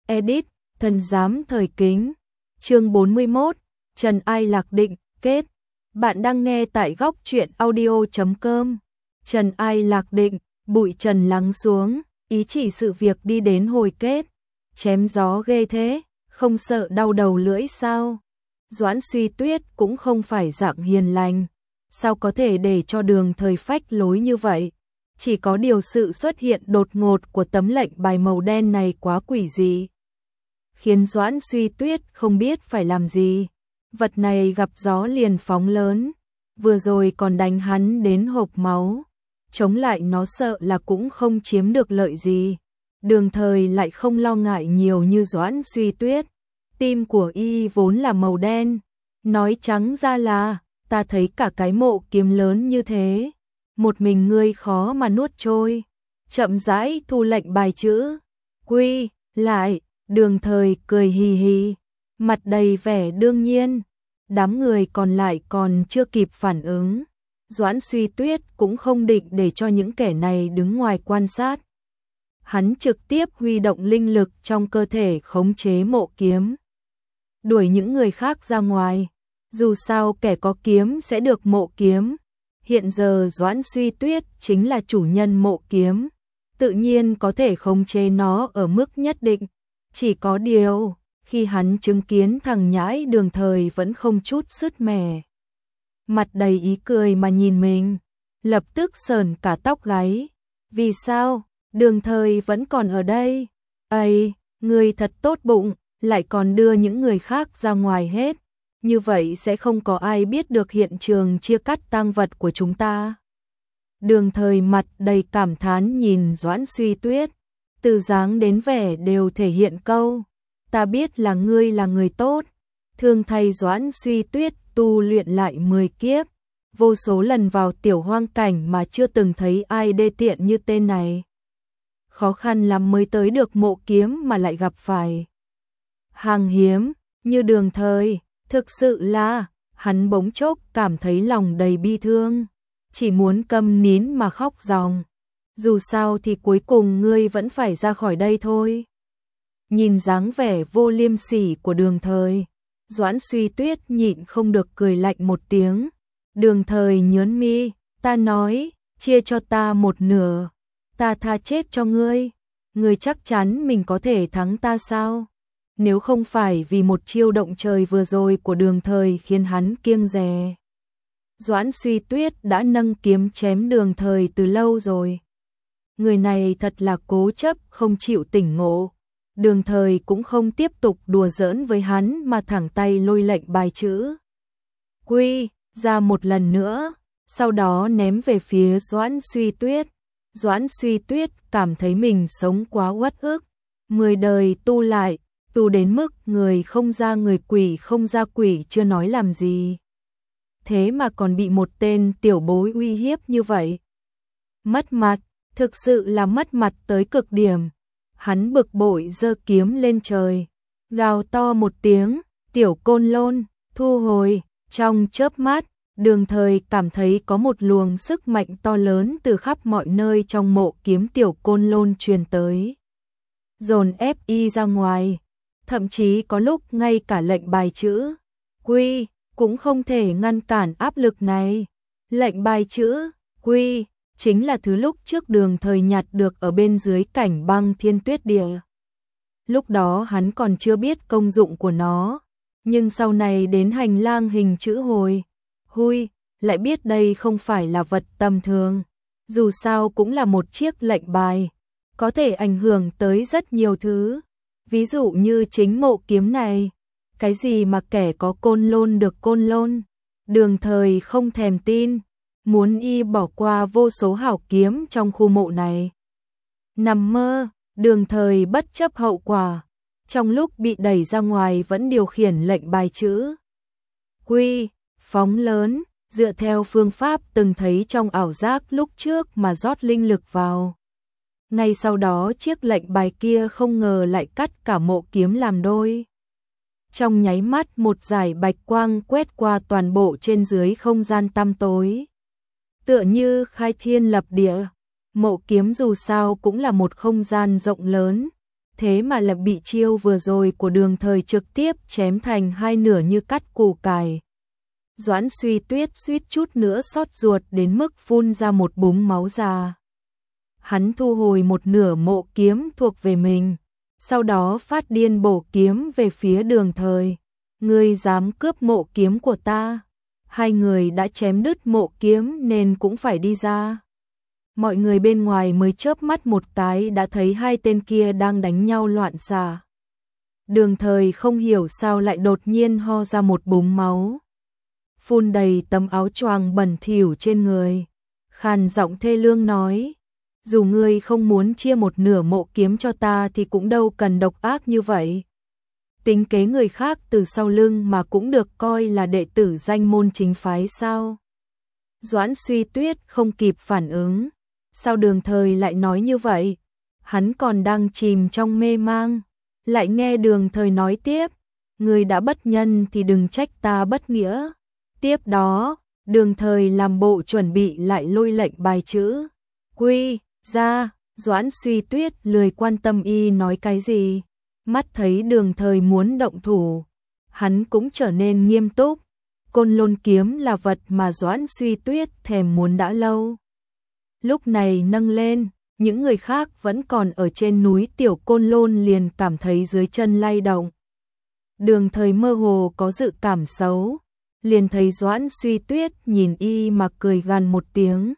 Edit, Thần giám thời kính. Chương 41, Trần Ai Lạc Định, kết. Bạn đang nghe tại góc truyện audio.com. Trần Ai Lạc Định, bụi trần lắng xuống, ý chỉ sự việc đi đến hồi kết. Chém gió ghê thế, không sợ đau đầu lưỡi sao? Doãn Suy Tuyết cũng không phải dạng hiền lành, sao có thể để cho Đường Thời phách lối như vậy? Chỉ có điều sự xuất hiện đột ngột của tấm lệnh bài màu đen này quá quỷ dị, khiến Doãn Suy Tuyết không biết phải làm gì. Vật này gặp gió liền phóng lớn, vừa rồi còn đánh hắn đến hộc máu, chống lại nó sợ là cũng không chiếm được lợi gì. Đường Thời lại không lo ngại nhiều như Doãn Suy Tuyết, tim của y vốn là màu đen, nói trắng ra là, ta thấy cả cái mộ kiếm lớn như thế, một mình ngươi khó mà nuốt trôi. Chậm rãi thu lệnh bài chữ quy lại. Đường Thời cười hì hì, mặt đầy vẻ đương nhiên. Đám người còn lại còn chưa kịp phản ứng, Doãn Suy Tuyết cũng không định để cho những kẻ này đứng ngoài quan sát. Hắn trực tiếp huy động linh lực trong cơ thể khống chế mộ kiếm, đuổi những người khác ra ngoài. Dù sao kẻ có kiếm sẽ được mộ kiếm. Hiện giờ Doãn Suy Tuyết chính là chủ nhân mộ kiếm, tự nhiên có thể khống chế nó ở mức nhất định. Chỉ có điều, khi hắn chứng kiến thằng nhãi Đường Thời vẫn không chút sứt mẻ, mặt đầy ý cười mà nhìn mình, lập tức sởn cả tóc gáy. Vì sao? Đường Thời vẫn còn ở đây. Ây, ngươi thật tốt bụng, lại còn đưa những người khác ra ngoài hết. Như vậy sẽ không có ai biết được hiện trường chia cắt tang vật của chúng ta. Đường Thời mặt đầy cảm thán nhìn Doãn Suy Tuyết, từ dáng đến vẻ đều thể hiện câu, ta biết là ngươi là người tốt. Thương thay Doãn Suy Tuyết tu luyện lại 10 kiếp, vô số lần vào tiểu hoang cảnh mà chưa từng thấy ai đê tiện như tên này. Khó khăn lắm mới tới được mộ kiếm mà lại gặp phải hàng hiếm như Đường Thời, thực sự là, hắn bỗng chốc cảm thấy lòng đầy bi thương, chỉ muốn câm nín mà khóc ròng. Dù sao thì cuối cùng ngươi vẫn phải ra khỏi đây thôi. Nhìn dáng vẻ vô liêm sỉ của Đường Thời, Doãn Suy Tuyết nhịn không được cười lạnh một tiếng. Đường Thời nhớn mi, ta nói, chia cho ta một nửa, ta tha chết cho ngươi. Ngươi chắc chắn mình có thể thắng ta sao? Nếu không phải vì một chiêu động trời vừa rồi của Đường Thời khiến hắn kiêng dè, Doãn Suy Tuyết đã nâng kiếm chém Đường Thời từ lâu rồi. Người này thật là cố chấp không chịu tỉnh ngộ. Đường Thời cũng không tiếp tục đùa giỡn với hắn mà thẳng tay lôi lệnh bài chữ quy ra một lần nữa, sau đó ném về phía Doãn Suy Tuyết. Doãn Suy Tuyết cảm thấy mình sống quá uất ức, 10 đời tu lại, tu đến mức người không ra người, quỷ không ra quỷ chưa nói làm gì. Thế mà còn bị một tên tiểu bối uy hiếp như vậy. Mất mặt, thực sự là mất mặt tới cực điểm. Hắn bực bội giơ kiếm lên trời, gào to một tiếng, tiểu côn lôn, thu hồi. Trong chớp mắt, Đường Thời cảm thấy có một luồng sức mạnh to lớn từ khắp mọi nơi trong mộ kiếm tiểu côn lôn truyền tới, dồn ép y ra ngoài. Thậm chí có lúc ngay cả lệnh bài chữ quy cũng không thể ngăn cản áp lực này. Lệnh bài chữ quy chính là thứ lúc trước Đường Thời nhặt được ở bên dưới cảnh băng thiên tuyết địa. Lúc đó hắn còn chưa biết công dụng của nó, nhưng sau này đến hành lang hình chữ hồi hui, lại biết đây không phải là vật tầm thường. Dù sao cũng là một chiếc lệnh bài, có thể ảnh hưởng tới rất nhiều thứ. Ví dụ như chính mộ kiếm này, cái gì mà kẻ có côn lôn được côn lôn. Đường Thời không thèm tin, muốn y bỏ qua vô số hảo kiếm trong khu mộ này. Nằm mơ, Đường Thời bất chấp hậu quả, trong lúc bị đẩy ra ngoài vẫn điều khiển lệnh bài chữ quy, phóng lớn, dựa theo phương pháp từng thấy trong ảo giác lúc trước mà rót linh lực vào. Ngay sau đó chiếc lệnh bài kia không ngờ lại cắt cả mộ kiếm làm đôi. Trong nháy mắt một dải bạch quang quét qua toàn bộ trên dưới không gian tăm tối, tựa như khai thiên lập địa. Mộ kiếm dù sao cũng là một không gian rộng lớn, thế mà lại bị chiêu vừa rồi của Đường Thời trực tiếp chém thành hai nửa như cắt củ cải. Doãn Suy Tuyết suýt chút nữa xót ruột đến mức phun ra một búng máu ra. Hắn thu hồi một nửa mộ kiếm thuộc về mình, sau đó phát điên bổ kiếm về phía Đường Thời. Ngươi dám cướp mộ kiếm của ta? Hai người đã chém đứt mộ kiếm nên cũng phải đi ra. Mọi người bên ngoài mới chớp mắt một cái đã thấy hai tên kia đang đánh nhau loạn xạ. Đường Thời không hiểu sao lại đột nhiên ho ra một búng máu, phun đầy tấm áo choàng bẩn thỉu trên người, khàn giọng thê lương nói: dù ngươi không muốn chia một nửa mộ kiếm cho ta thì cũng đâu cần độc ác như vậy. Tính kế người khác từ sau lưng mà cũng được coi là đệ tử danh môn chính phái sao? Doãn Suy Tuyết không kịp phản ứng. Sao Đường Thời lại nói như vậy? Hắn còn đang chìm trong mê mang, lại nghe Đường Thời nói tiếp: ngươi đã bất nhân thì đừng trách ta bất nghĩa. Tiếp đó, Đường Thời làm bộ chuẩn bị lại lôi lệnh bài chữ quy ra. Doãn Suy Tuyết lười quan tâm y nói cái gì, mắt thấy Đường Thời muốn động thủ, hắn cũng trở nên nghiêm túc. Côn Lôn kiếm là vật mà Doãn Suy Tuyết thèm muốn đã lâu. Lúc này nâng lên, những người khác vẫn còn ở trên núi Tiểu Côn Lôn liền cảm thấy dưới chân lay động. Đường Thời mơ hồ có dự cảm xấu, liền thấy Doãn Suy Tuyết nhìn y mà cười gằn một tiếng.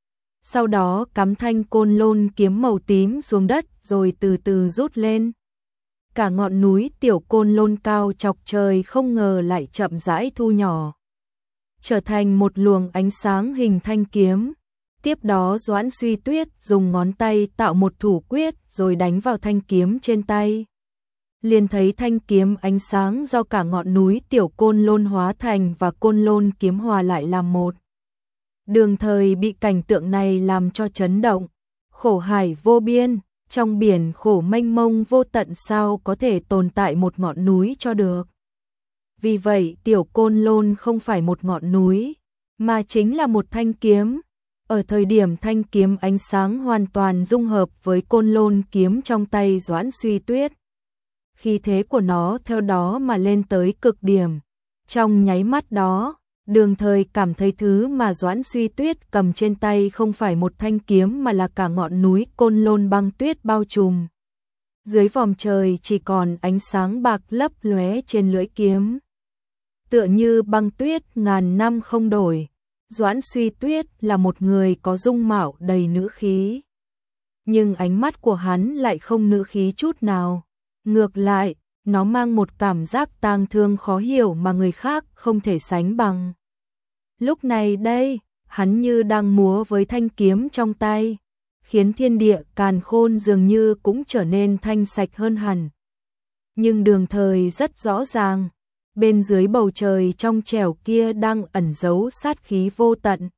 Sau đó cắm thanh Côn Lôn kiếm màu tím xuống đất rồi từ từ rút lên. Cả ngọn núi Tiểu Côn Lôn cao chọc trời không ngờ lại chậm rãi thu nhỏ, trở thành một luồng ánh sáng hình thanh kiếm. Tiếp đó Doãn Suy Tuyết dùng ngón tay tạo một thủ quyết rồi đánh vào thanh kiếm trên tay. Liền thấy thanh kiếm ánh sáng do cả ngọn núi Tiểu Côn Lôn hóa thành và Côn Lôn kiếm hòa lại làm một. Đường Thời bị cảnh tượng này làm cho chấn động. Khổ hải vô biên, trong biển khổ mênh mông vô tận sao có thể tồn tại một ngọn núi cho được. Vì vậy Tiểu Côn Lôn không phải một ngọn núi, mà chính là một thanh kiếm. Ở thời điểm thanh kiếm ánh sáng hoàn toàn dung hợp với Côn Lôn kiếm trong tay Doãn Suy Tuyết, khí thế của nó theo đó mà lên tới cực điểm. Trong nháy mắt đó, Đường Thời cảm thấy thứ mà Doãn Suy Tuyết cầm trên tay không phải một thanh kiếm mà là cả ngọn núi Côn Lôn băng tuyết bao trùm. Dưới vòm trời chỉ còn ánh sáng bạc lấp lóe trên lưỡi kiếm, tựa như băng tuyết ngàn năm không đổi. Doãn Suy Tuyết là một người có dung mạo đầy nữ khí, nhưng ánh mắt của hắn lại không nữ khí chút nào. Ngược lại, nó mang một cảm giác tang thương khó hiểu mà người khác không thể sánh bằng. Lúc này đây, hắn như đang múa với thanh kiếm trong tay, khiến thiên địa càn khôn dường như cũng trở nên thanh sạch hơn hẳn. Nhưng Đường Thời rất rõ ràng, bên dưới bầu trời trong trẻo kia đang ẩn giấu sát khí vô tận.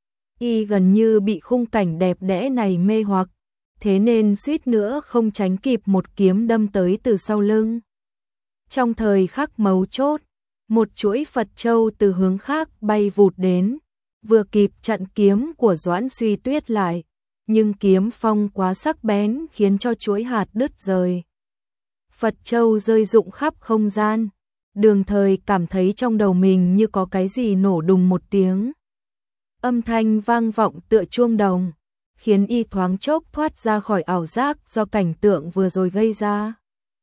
Y gần như bị khung cảnh đẹp đẽ này mê hoặc, thế nên suýt nữa không tránh kịp một kiếm đâm tới từ sau lưng. Trong thời khắc mấu chốt, một chuỗi Phật châu từ hướng khác bay vụt đến, vừa kịp chặn kiếm của Doãn Suy Tuyết lại, nhưng kiếm phong quá sắc bén khiến cho chuỗi hạt đứt rời. Phật châu rơi rụng khắp không gian. Đường Thời cảm thấy trong đầu mình như có cái gì nổ đùng một tiếng. Âm thanh vang vọng tựa chuông đồng, khiến y thoáng chốc thoát ra khỏi ảo giác do cảnh tượng vừa rồi gây ra.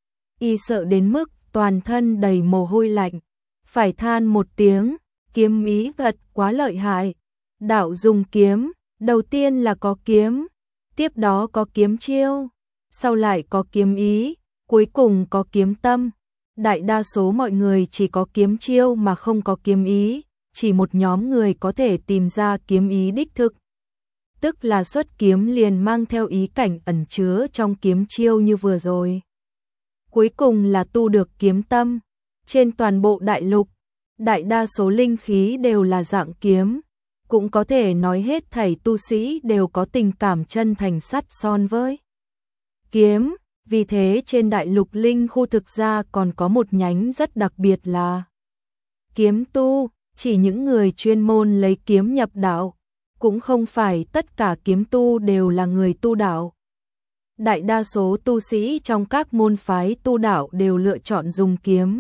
Y sợ đến mức toàn thân đầy mồ hôi lạnh, phải than một tiếng, kiếm ý thật quá lợi hại. Đạo dùng kiếm, đầu tiên là có kiếm, tiếp đó có kiếm chiêu, sau lại có kiếm ý, cuối cùng có kiếm tâm. Đại đa số mọi người chỉ có kiếm chiêu mà không có kiếm ý, chỉ một nhóm người có thể tìm ra kiếm ý đích thực. Tức là xuất kiếm liền mang theo ý cảnh ẩn chứa trong kiếm chiêu như vừa rồi. Cuối cùng là tu được kiếm tâm. Trên toàn bộ đại lục, đại đa số linh khí đều là dạng kiếm, cũng có thể nói hết thảy tu sĩ đều có tình cảm chân thành sắt son với kiếm. Vì thế trên đại lục linh khu thực ra còn có một nhánh rất đặc biệt là kiếm tu, chỉ những người chuyên môn lấy kiếm nhập đạo, cũng không phải tất cả kiếm tu đều là người tu đạo. đại đa số tu sĩ trong các môn phái tu đạo đều lựa chọn dùng kiếm.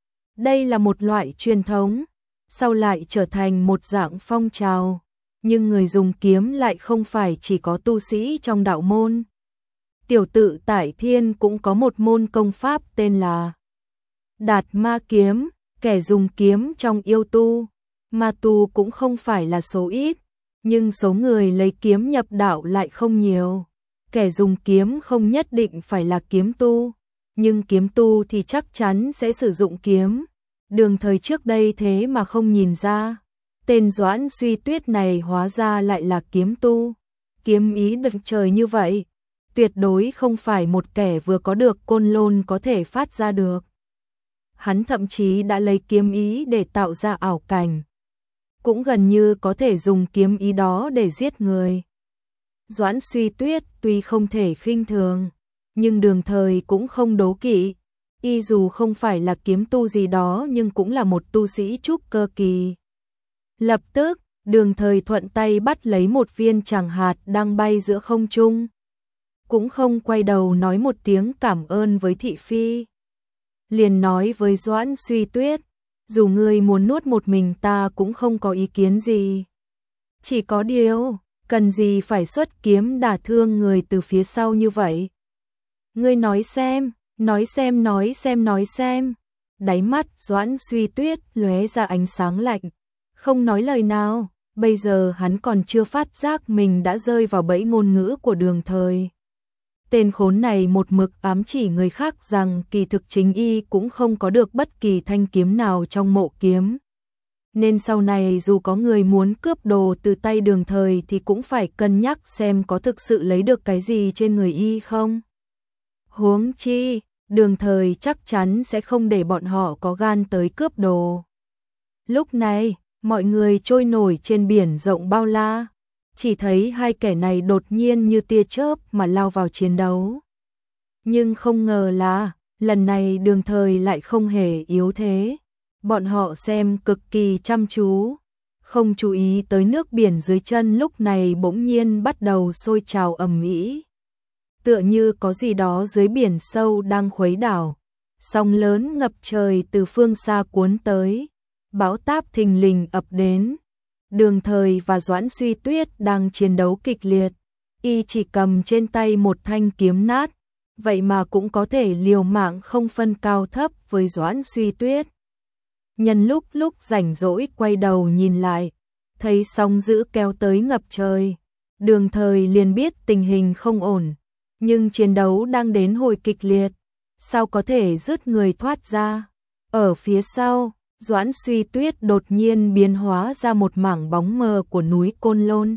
Đây là một loại truyền thống, sau lại trở thành một dạng phong trào, nhưng người dùng kiếm lại không phải chỉ có tu sĩ trong đạo môn. Tiểu tự tại thiên cũng có một môn công pháp tên là Đạt Ma kiếm, kẻ dùng kiếm trong yêu tu, ma tu cũng không phải là số ít, nhưng số người lấy kiếm nhập đạo lại không nhiều. Kẻ dùng kiếm không nhất định phải là kiếm tu, nhưng kiếm tu thì chắc chắn sẽ sử dụng kiếm. Đường Thời trước đây thế mà không nhìn ra, tên Doãn Suy Tuyết này hóa ra lại là kiếm tu. Kiếm ý được trời như vậy, tuyệt đối không phải một kẻ vừa có được côn lôn có thể phát ra được. Hắn thậm chí đã lấy kiếm ý để tạo ra ảo cảnh, cũng gần như có thể dùng kiếm ý đó để giết người. Doãn Suy Tuyết tuy không thể khinh thường, nhưng Đường Thời cũng không đố kỵ. Y dù không phải là kiếm tu gì đó nhưng cũng là một tu sĩ trúc cơ kỳ. Lập tức, Đường Thời thuận tay bắt lấy một viên tràng hạt đang bay giữa không trung. Cũng không quay đầu nói một tiếng cảm ơn với thị phi. Liền nói với Doãn Suy Tuyết, dù ngươi muốn nuốt một mình ta cũng không có ý kiến gì. Chỉ có điều, cần gì phải xuất kiếm đả thương người từ phía sau như vậy? Ngươi nói xem, nói xem, nói xem, nói xem. Đáy mắt Doãn Suy Tuyết lóe ra ánh sáng lạnh, không nói lời nào. Bây giờ hắn còn chưa phát giác mình đã rơi vào bẫy ngôn ngữ của Đường Thời. Tên khốn này một mực ám chỉ người khác rằng kỳ thực chính y cũng không có được bất kỳ thanh kiếm nào trong mộ kiếm. Nên sau này dù có người muốn cướp đồ từ tay Đường Thời thì cũng phải cân nhắc xem có thực sự lấy được cái gì trên người y không. Huống chi, Đường Thời chắc chắn sẽ không để bọn họ có gan tới cướp đồ. Lúc này, mọi người trôi nổi trên biển rộng bao la, chỉ thấy hai kẻ này đột nhiên như tia chớp mà lao vào chiến đấu. Nhưng không ngờ là, lần này Đường Thời lại không hề yếu thế. Bọn họ xem cực kỳ chăm chú, không chú ý tới nước biển dưới chân lúc này bỗng nhiên bắt đầu sôi trào ầm ĩ. Tựa như có gì đó dưới biển sâu đang khuấy đảo, sóng lớn ngập trời từ phương xa cuốn tới, bão táp thình lình ập đến. Đường Thời và Doãn Suy Tuyết đang chiến đấu kịch liệt, y chỉ cầm trên tay một thanh kiếm nát, vậy mà cũng có thể liều mạng không phân cao thấp với Doãn Suy Tuyết. Nhân lúc rảnh rỗi quay đầu nhìn lại, thấy sóng dữ kéo tới ngập trời, Đường Thời liền biết tình hình không ổn, nhưng chiến đấu đang đến hồi kịch liệt, sao có thể dứt người thoát ra. Ở phía sau, Doãn Suy Tuyết đột nhiên biến hóa ra một mảng bóng mờ của núi Côn Lôn.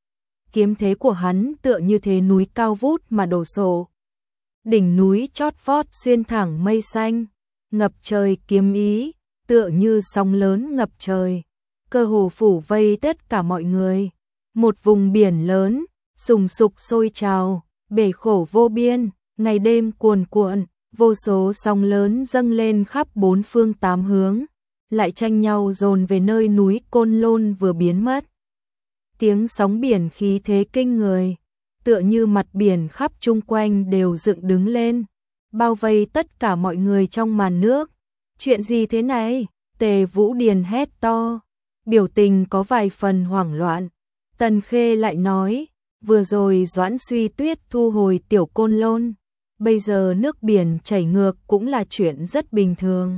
Kiếm thế của hắn tựa như thế núi cao vút mà đổ sộ. Đỉnh núi chót vót xuyên thẳng mây xanh, ngập trời kiếm ý, tựa như sóng lớn ngập trời, cơ hồ phủ vây tất cả mọi người. Một vùng biển lớn, sùng sục sôi trào, bể khổ vô biên, ngày đêm cuồn cuộn, vô số sóng lớn dâng lên khắp bốn phương tám hướng, lại tranh nhau dồn về nơi núi Côn Lôn vừa biến mất. Tiếng sóng biển khí thế kinh người, tựa như mặt biển khắp chung quanh đều dựng đứng lên, bao vây tất cả mọi người trong màn nước. Chuyện gì thế này? Tề Vũ Điền hét to, biểu tình có vài phần hoảng loạn. Tần Khê lại nói, vừa rồi Doãn Suy Tuyết thu hồi tiểu Côn Lôn, bây giờ nước biển chảy ngược cũng là chuyện rất bình thường.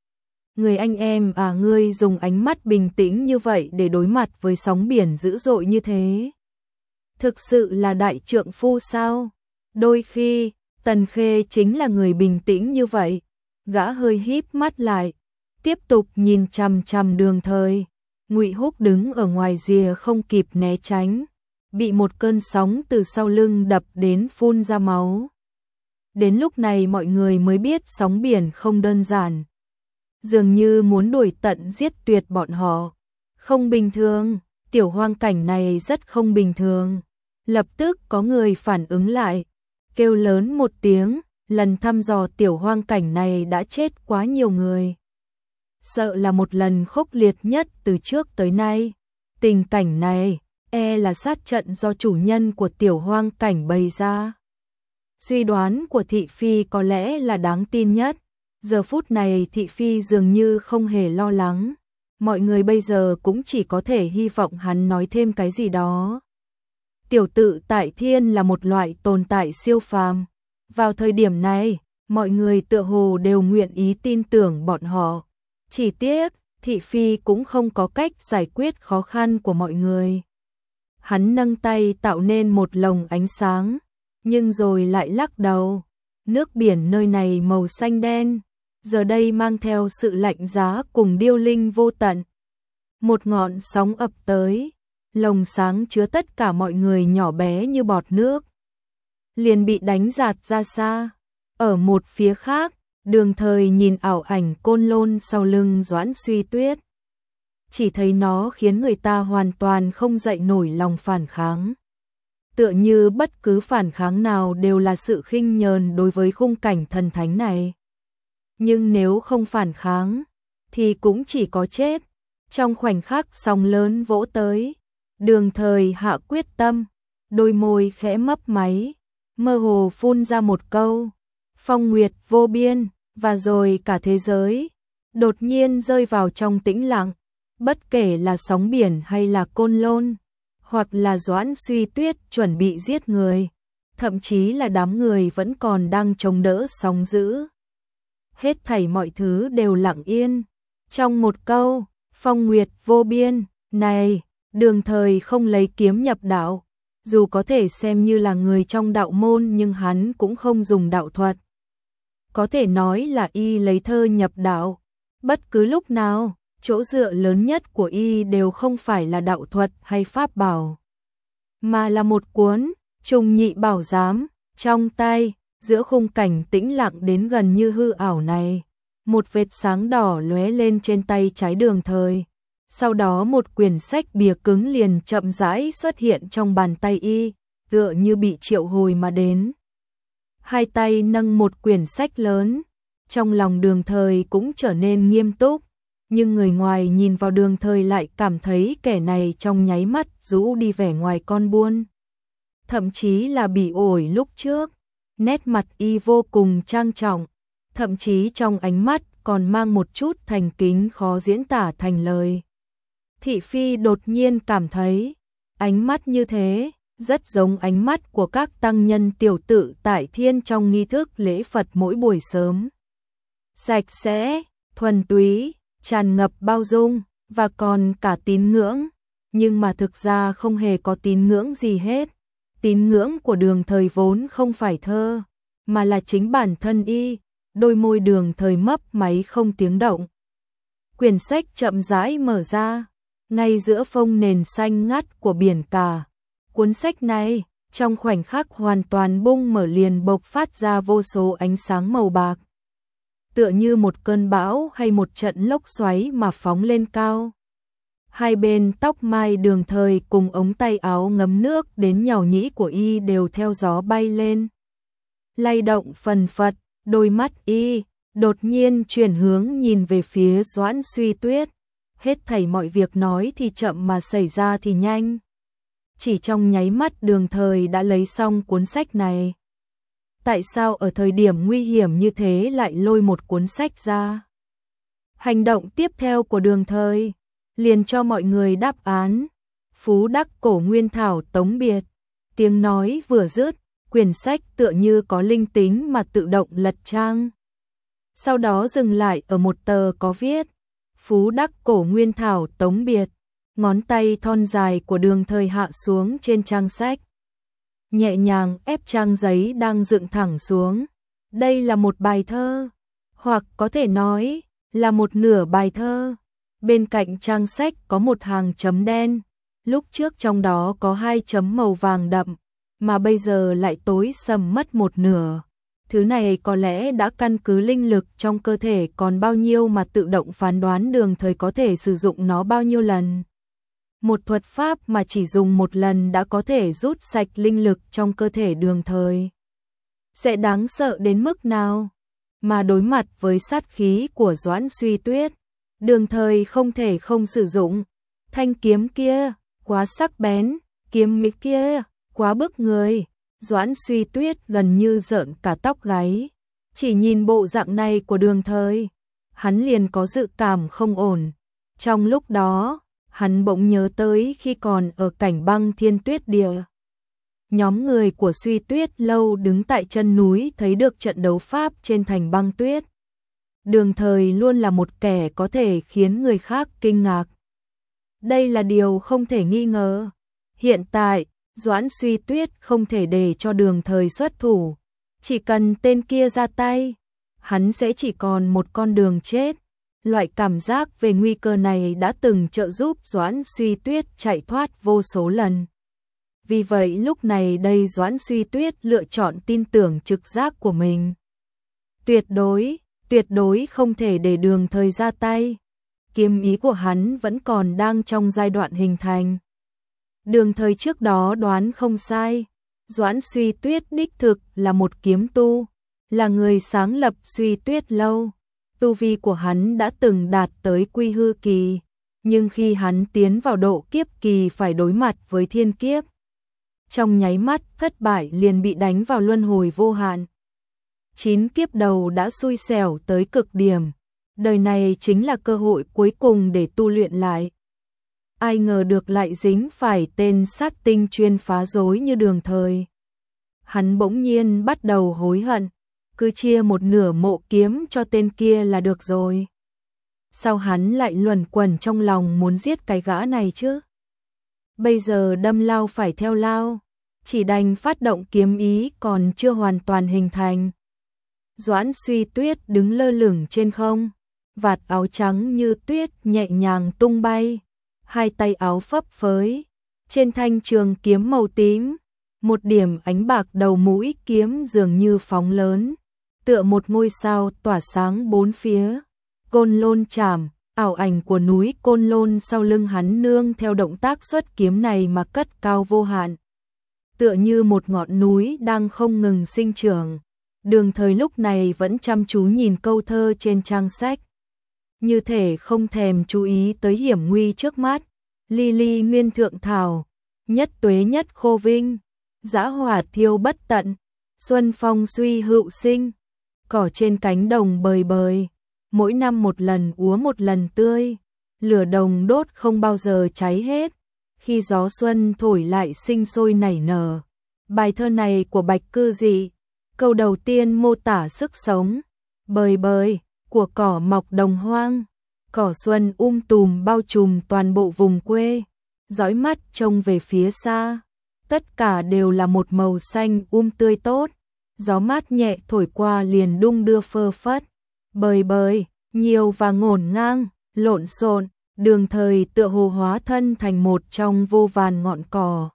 Người anh em à, ngươi dùng ánh mắt bình tĩnh như vậy để đối mặt với sóng biển dữ dội như thế. Thực sự là đại trượng phu sao? Đôi khi, Tần Khê chính là người bình tĩnh như vậy. Gã hơi híp mắt lại, tiếp tục nhìn chằm chằm Đường Thời. Ngụy Húc đứng ở ngoài rìa không kịp né tránh, bị một cơn sóng từ sau lưng đập đến phun ra máu. Đến lúc này mọi người mới biết sóng biển không đơn giản, dường như muốn đuổi tận giết tuyệt bọn họ. Không bình thường, tiểu hoang cảnh này rất không bình thường. Lập tức có người phản ứng lại, kêu lớn một tiếng, lần thăm dò tiểu hoang cảnh này đã chết quá nhiều người. Sợ là một lần khốc liệt nhất từ trước tới nay. Tình cảnh này, e là sát trận do chủ nhân của tiểu hoang cảnh bày ra. Suy đoán của thị phi có lẽ là đáng tin nhất. Giờ phút này thị phi dường như không hề lo lắng. Mọi người bây giờ cũng chỉ có thể hy vọng hắn nói thêm cái gì đó. Tiểu tự tại thiên là một loại tồn tại siêu phàm. Vào thời điểm này, mọi người tựa hồ đều nguyện ý tin tưởng bọn họ. Chỉ tiếc, thị phi cũng không có cách giải quyết khó khăn của mọi người. Hắn nâng tay tạo nên một lồng ánh sáng, nhưng rồi lại lắc đầu. Nước biển nơi này màu xanh đen, giờ đây mang theo sự lạnh giá cùng điêu linh vô tận. Một ngọn sóng ập tới, lồng sáng chứa tất cả mọi người nhỏ bé như bọt nước, liền bị đánh giạt ra xa. Ở một phía khác, Đường Thời nhìn ảo ảnh Côn Lôn sau lưng Doãn Suy Tuyết. Chỉ thấy nó khiến người ta hoàn toàn không dậy nổi lòng phản kháng. Tựa như bất cứ phản kháng nào đều là sự khinh nhờn đối với khung cảnh thần thánh này. Nhưng nếu không phản kháng, thì cũng chỉ có chết. Trong khoảnh khắc sóng lớn vỗ tới, Đường Thời hạ quyết tâm, đôi môi khẽ mấp máy, mơ hồ phun ra một câu, phong nguyệt vô biên, và rồi cả thế giới đột nhiên rơi vào trong tĩnh lặng. Bất kể là sóng biển hay là Côn Lôn, hoặc là Doãn Suy Tuyết chuẩn bị giết người, thậm chí là đám người vẫn còn đang chống đỡ sóng dữ. Hết thảy mọi thứ đều lặng yên. Trong một câu, phong nguyệt vô biên, này, Đường Thời không lấy kiếm nhập đạo. Dù có thể xem như là người trong đạo môn nhưng hắn cũng không dùng đạo thuật. Có thể nói là y lấy thơ nhập đạo. Bất cứ lúc nào, chỗ dựa lớn nhất của y đều không phải là đạo thuật hay pháp bảo, mà là một cuốn Trùng Nhị Bảo Giám. Trong tay, giữa khung cảnh tĩnh lặng đến gần như hư ảo này, một vệt sáng đỏ lóe lên trên tay trái Đường Thời. Sau đó một quyển sách bìa cứng liền chậm rãi xuất hiện trong bàn tay y, tựa như bị triệu hồi mà đến. Hai tay nâng một quyển sách lớn, trong lòng Đường Thời cũng trở nên nghiêm túc, nhưng người ngoài nhìn vào Đường Thời lại cảm thấy kẻ này trong nháy mắt rũ đi vẻ ngoài con buôn. Thậm chí là bỉ ổi lúc trước, nét mặt y vô cùng trang trọng, thậm chí trong ánh mắt còn mang một chút thành kính khó diễn tả thành lời. Thị phi đột nhiên cảm thấy, ánh mắt như thế, rất giống ánh mắt của các tăng nhân tiểu tự tại thiên trong nghi thức lễ Phật mỗi buổi sớm. Sạch sẽ, thuần túy, tràn ngập bao dung, và còn cả tín ngưỡng, nhưng mà thực ra không hề có tín ngưỡng gì hết. Tín ngưỡng của Đường Thời vốn không phải thơ, mà là chính bản thân y. Đôi môi Đường Thời mấp máy không tiếng động. Quyển sách chậm rãi mở ra, ngay giữa phông nền xanh ngắt của biển cả. Cuốn sách này, trong khoảnh khắc hoàn toàn bung mở liền bộc phát ra vô số ánh sáng màu bạc. Tựa như một cơn bão hay một trận lốc xoáy mà phóng lên cao. Hai bên tóc mai Đường Thời cùng ống tay áo ngấm nước đến nhàu nhĩ của y đều theo gió bay lên. Lay động phần phật, đôi mắt y đột nhiên chuyển hướng nhìn về phía Doãn Suy Tuyết. Hết thảy mọi việc nói thì chậm mà xảy ra thì nhanh. Chỉ trong nháy mắt Đường Thời đã lấy xong cuốn sách này. Tại sao ở thời điểm nguy hiểm như thế lại lôi một cuốn sách ra? Hành động tiếp theo của Đường Thời liền cho mọi người đáp án. Phú Đắc Cổ Nguyên Thảo Tống Biệt. Tiếng nói vừa dứt, quyển sách tựa như có linh tính mà tự động lật trang. Sau đó dừng lại ở một tờ có viết Phú Đắc Cổ Nguyên Thảo Tống Biệt. Ngón tay thon dài của Đường Thời hạ xuống trên trang sách, nhẹ nhàng ép trang giấy đang dựng thẳng xuống. Đây là một bài thơ, hoặc có thể nói là một nửa bài thơ. Bên cạnh trang sách có một hàng chấm đen, lúc trước trong đó có hai chấm màu vàng đậm, mà bây giờ lại tối sầm mất một nửa. Thứ này có lẽ đã căn cứ linh lực trong cơ thể còn bao nhiêu mà tự động phán đoán Đường Thời có thể sử dụng nó bao nhiêu lần. Một thuật pháp mà chỉ dùng một lần đã có thể rút sạch linh lực trong cơ thể Đường Thời. Sẽ đáng sợ đến mức nào? Mà đối mặt với sát khí của Doãn Suy Tuyết, Đường Thời không thể không sử dụng. Thanh kiếm kia, quá sắc bén, kiếm mỹ kia, quá bức người. Doãn Suy Tuyết gần như rợn cả tóc gáy. Chỉ nhìn bộ dạng này của Đường Thời, hắn liền có dự cảm không ổn. Trong lúc đó, hắn bỗng nhớ tới khi còn ở cảnh Băng Thiên Tuyết Địa. Nhóm người của Suy Tuyết lâu đứng tại chân núi thấy được trận đấu pháp trên thành băng tuyết. Đường Thời luôn là một kẻ có thể khiến người khác kinh ngạc. Đây là điều không thể nghi ngờ. Hiện tại, Doãn Suy Tuyết không thể để cho Đường Thời xuất thủ. Chỉ cần tên kia ra tay, hắn sẽ chỉ còn một con đường chết. Loại cảm giác về nguy cơ này đã từng trợ giúp Doãn Suy Tuyết chạy thoát vô số lần. Vì vậy lúc này đây Doãn Suy Tuyết lựa chọn tin tưởng trực giác của mình. Tuyệt đối không thể để Đường Thời ra tay. Kiếm ý của hắn vẫn còn đang trong giai đoạn hình thành. Đường Thời trước đó đoán không sai. Doãn Suy Tuyết đích thực là một kiếm tu, là người sáng lập Suy Tuyết lâu. Tu vi của hắn đã từng đạt tới quy hư kỳ, nhưng khi hắn tiến vào độ kiếp kỳ phải đối mặt với thiên kiếp. Trong nháy mắt thất bại liền bị đánh vào luân hồi vô hạn. 9 kiếp đầu đã xui xẻo tới cực điểm. Đời này chính là cơ hội cuối cùng để tu luyện lại. Ai ngờ được lại dính phải tên sát tinh chuyên phá rối như Đường Thời. Hắn bỗng nhiên bắt đầu hối hận, cứ chia một nửa mộ kiếm cho tên kia là được rồi. Sao hắn lại luẩn quẩn trong lòng muốn giết cái gã này chứ? Bây giờ đâm lao phải theo lao, chỉ đành phát động kiếm ý còn chưa hoàn toàn hình thành. Doãn Suy Tuyết đứng lơ lửng trên không, vạt áo trắng như tuyết nhẹ nhàng tung bay, hai tay áo phấp phới, trên thanh trường kiếm màu tím, một điểm ánh bạc đầu mũi kiếm dường như phóng lớn, tựa một ngôi sao tỏa sáng bốn phía. Côn Lôn chạm, ảo ảnh của núi Côn Lôn sau lưng hắn nương theo động tác xuất kiếm này mà cất cao vô hạn. Tựa như một ngọn núi đang không ngừng sinh trưởng. Đường Thời lúc này vẫn chăm chú nhìn câu thơ trên trang sách. Như thể không thèm chú ý tới hiểm nguy trước mắt. Ly ly nguyên thượng thảo, nhất tuế nhất khô vinh, dã hỏa thiêu bất tận, xuân phong suy hữu sinh. Cỏ trên cánh đồng bời bời, mỗi năm một lần úa một lần tươi, lửa đồng đốt không bao giờ cháy hết, khi gió xuân thổi lại sinh sôi nảy nở. Bài thơ này của Bạch Cư Dị, câu đầu tiên mô tả sức sống, bời bời, của cỏ mọc đồng hoang, cỏ xuân tùm bao trùm toàn bộ vùng quê, dõi mắt trông về phía xa, tất cả đều là một màu xanh tươi tốt, gió mát nhẹ thổi qua liền đung đưa phơ phất, bời bời, nhiều và ngổn ngang, lộn xộn. Đường Thời tựa hồ hóa thân thành một trong vô vàn ngọn cỏ.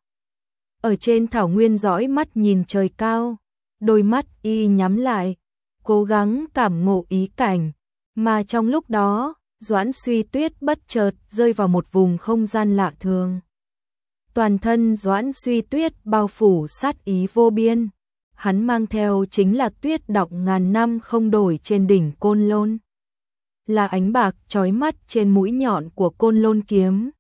Ở trên thảo nguyên dõi mắt nhìn trời cao, đôi mắt y nhắm lại, cố gắng cảm ngộ ý cảnh, mà trong lúc đó, Doãn Suy Tuyết bất chợt rơi vào một vùng không gian lạ thường. Toàn thân Doãn Suy Tuyết bao phủ sát ý vô biên, hắn mang theo chính là tuyết đọng ngàn năm không đổi trên đỉnh Côn Lôn. Là ánh bạc chói mắt trên mũi nhọn của Côn Lôn kiếm.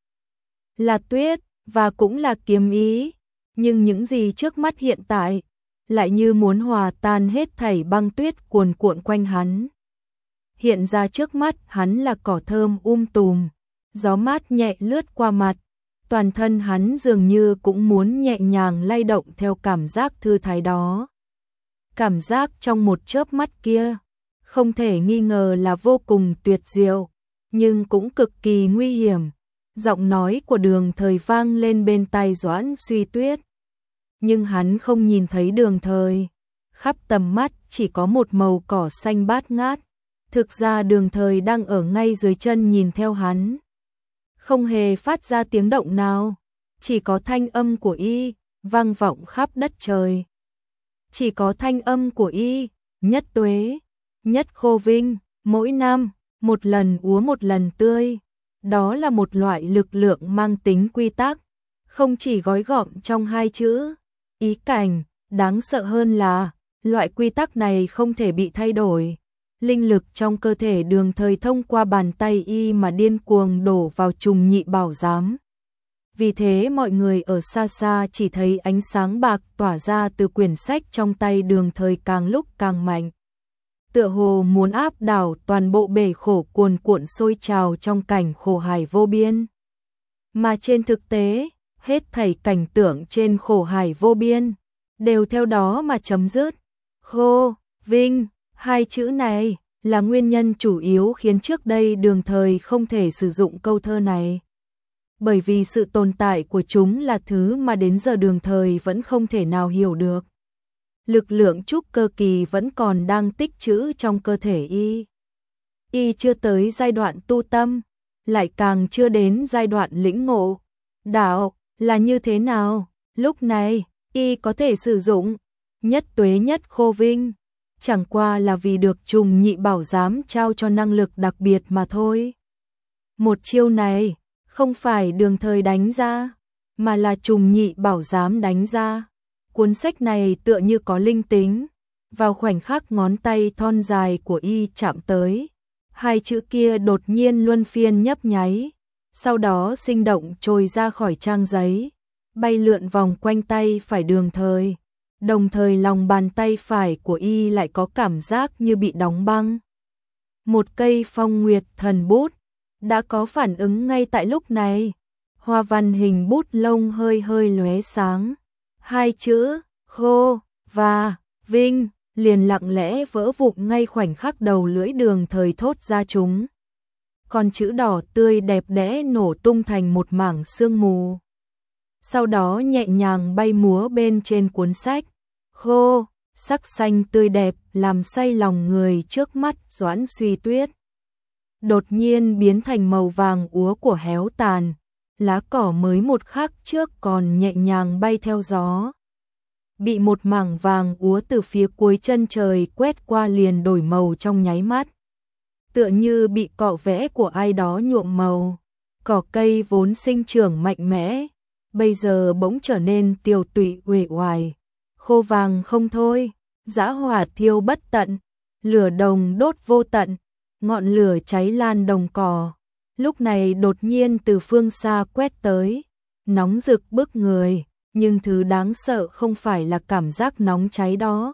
Là tuyết, và cũng là kiếm ý, nhưng những gì trước mắt hiện tại, lại như muốn hòa tan hết thảy băng tuyết cuồn cuộn quanh hắn. Hiện ra trước mắt hắn là cỏ thơm tùm, gió mát nhẹ lướt qua mặt, toàn thân hắn dường như cũng muốn nhẹ nhàng lay động theo cảm giác thư thái đó. Cảm giác trong một chớp mắt kia, không thể nghi ngờ là vô cùng tuyệt diệu, nhưng cũng cực kỳ nguy hiểm. Giọng nói của Đường Thời vang lên bên tai Doãn Suy Tuyết. Nhưng hắn không nhìn thấy Đường Thời. Khắp tầm mắt chỉ có một màu cỏ xanh bát ngát. Thực ra Đường Thời đang ở ngay dưới chân nhìn theo hắn. Không hề phát ra tiếng động nào. Chỉ có thanh âm của y, vang vọng khắp đất trời. Chỉ có thanh âm của y, nhất tuế, nhất khô vinh, mỗi năm, một lần úa một lần tươi. Đó là một loại lực lượng mang tính quy tắc, không chỉ gói gọn trong hai chữ, ý cảnh, đáng sợ hơn là, loại quy tắc này không thể bị thay đổi. Linh lực trong cơ thể Đường Thời thông qua bàn tay y mà điên cuồng đổ vào trùng nhị bảo giám. Vì thế mọi người ở xa xa chỉ thấy ánh sáng bạc tỏa ra từ quyển sách trong tay Đường Thời càng lúc càng mạnh. Tựa hồ muốn áp đảo toàn bộ bể khổ cuồn cuộn sôi trào trong cảnh khổ hải vô biên. Mà trên thực tế, hết thảy cảnh tượng trên khổ hải vô biên đều theo đó mà chấm dứt. Khô, Vinh, hai chữ này là nguyên nhân chủ yếu khiến trước đây Đường Thời không thể sử dụng câu thơ này. Bởi vì sự tồn tại của chúng là thứ mà đến giờ Đường Thời vẫn không thể nào hiểu được. Lực lượng trúc cơ kỳ vẫn còn đang tích trữ trong cơ thể y. Y chưa tới giai đoạn tu tâm, lại càng chưa đến giai đoạn lĩnh ngộ. Đạo là như thế nào? Lúc này, y có thể sử dụng nhất tuế nhất khô vinh, chẳng qua là vì được Trùng Nhị Bảo Giám trao cho năng lực đặc biệt mà thôi. Một chiêu này không phải Đường Thời đánh ra, mà là Trùng Nhị Bảo Giám đánh ra. Cuốn sách này tựa như có linh tính, vào khoảnh khắc ngón tay thon dài của y chạm tới, hai chữ kia đột nhiên luân phiên nhấp nháy, sau đó sinh động trồi ra khỏi trang giấy, bay lượn vòng quanh tay phải Đường Thời. Đồng thời lòng bàn tay phải của y lại có cảm giác như bị đóng băng. Một cây phong nguyệt thần bút đã có phản ứng ngay tại lúc này. Hoa văn hình bút lông hơi hơi lóe sáng. Hai chữ khô và vinh liền lặng lẽ vỡ vụn ngay khoảnh khắc đầu lưỡi Đường Thời thốt ra chúng. Còn chữ đỏ tươi đẹp đẽ nổ tung thành một mảng sương mù. Sau đó nhẹ nhàng bay múa bên trên cuốn sách. Khô, sắc xanh tươi đẹp làm say lòng người trước mắt Doãn Suy Tuyết. Đột nhiên biến thành màu vàng úa của héo tàn, lá cỏ mới một khắc trước còn nhẹ nhàng bay theo gió. Bị một mảng vàng úa từ phía cuối chân trời quét qua liền đổi màu trong nháy mắt. Tựa như bị cọ vẽ của ai đó nhuộm màu. Cỏ cây vốn sinh trưởng mạnh mẽ, bây giờ bỗng trở nên tiều tụy uể oải. Khô vàng không thôi, dã hỏa thiêu bất tận, lửa đồng đốt vô tận, ngọn lửa cháy lan đồng cỏ. Lúc này đột nhiên từ phương xa quét tới, nóng rực bức người, nhưng thứ đáng sợ không phải là cảm giác nóng cháy đó,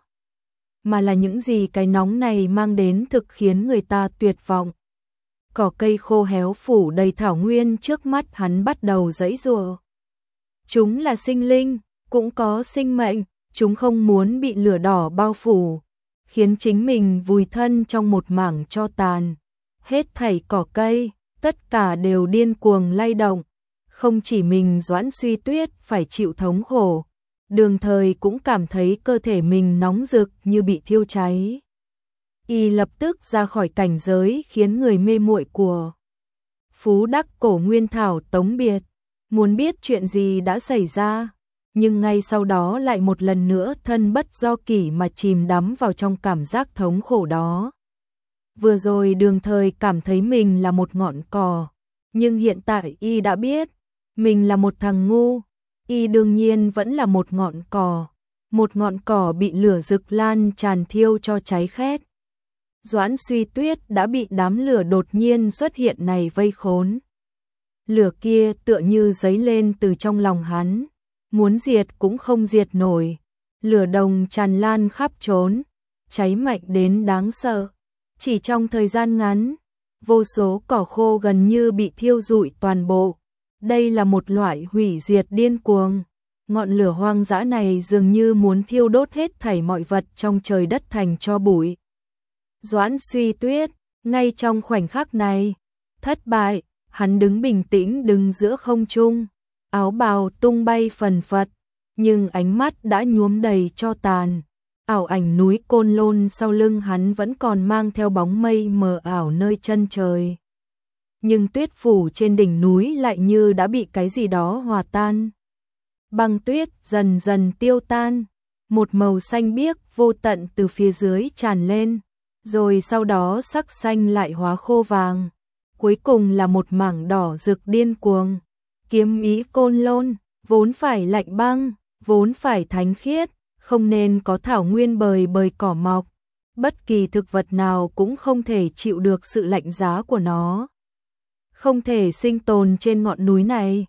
mà là những gì cái nóng này mang đến thực khiến người ta tuyệt vọng. Cỏ cây khô héo phủ đầy thảo nguyên trước mắt hắn bắt đầu giãy giụa. Chúng là sinh linh, cũng có sinh mệnh. Chúng không muốn bị lửa đỏ bao phủ, khiến chính mình vùi thân trong một mảng tro tàn. Hết thảy cỏ cây, tất cả đều điên cuồng lay động. Không chỉ mình Doãn Suy Tuyết phải chịu thống khổ, Đường Thời cũng cảm thấy cơ thể mình nóng rực như bị thiêu cháy. Y lập tức ra khỏi cảnh giới khiến người mê muội của Phú Đắc Cổ Nguyên Thảo tống biệt, muốn biết chuyện gì đã xảy ra. Nhưng ngay sau đó lại một lần nữa thân bất do kỷ mà chìm đắm vào trong cảm giác thống khổ đó. Vừa rồi Đường Thời cảm thấy mình là một ngọn cỏ, nhưng hiện tại y đã biết, mình là một thằng ngu, y đương nhiên vẫn là một ngọn cỏ bị lửa rực lan tràn thiêu cho cháy khét. Doãn Suy Tuyết đã bị đám lửa đột nhiên xuất hiện này vây khốn. Lửa kia tựa như dấy lên từ trong lòng hắn. Muốn diệt cũng không diệt nổi, lửa đồng tràn lan khắp trốn, cháy mạnh đến đáng sợ. Chỉ trong thời gian ngắn, vô số cỏ khô gần như bị thiêu rụi toàn bộ. Đây là một loại hủy diệt điên cuồng. Ngọn lửa hoang dã này dường như muốn thiêu đốt hết thảy mọi vật trong trời đất thành tro bụi. Doãn Suy Tuyết, ngay trong khoảnh khắc này, thất bại, hắn đứng bình tĩnh đứng giữa không trung. Áo bào tung bay phần phật, nhưng ánh mắt đã nhuốm đầy tro tàn. Ảo ảnh núi Côn Lôn sau lưng hắn vẫn còn mang theo bóng mây mờ ảo nơi chân trời. Nhưng tuyết phủ trên đỉnh núi lại như đã bị cái gì đó hòa tan. Băng tuyết dần dần tiêu tan, một màu xanh biếc vô tận từ phía dưới tràn lên, rồi sau đó sắc xanh lại hóa khô vàng. Cuối cùng là một mảng đỏ rực điên cuồng. Kiếm ý Côn Lôn, vốn phải lạnh băng, vốn phải thánh khiết, không nên có thảo nguyên bời bời cỏ mọc. Bất kỳ thực vật nào cũng không thể chịu được sự lạnh giá của nó. Không thể sinh tồn trên ngọn núi này.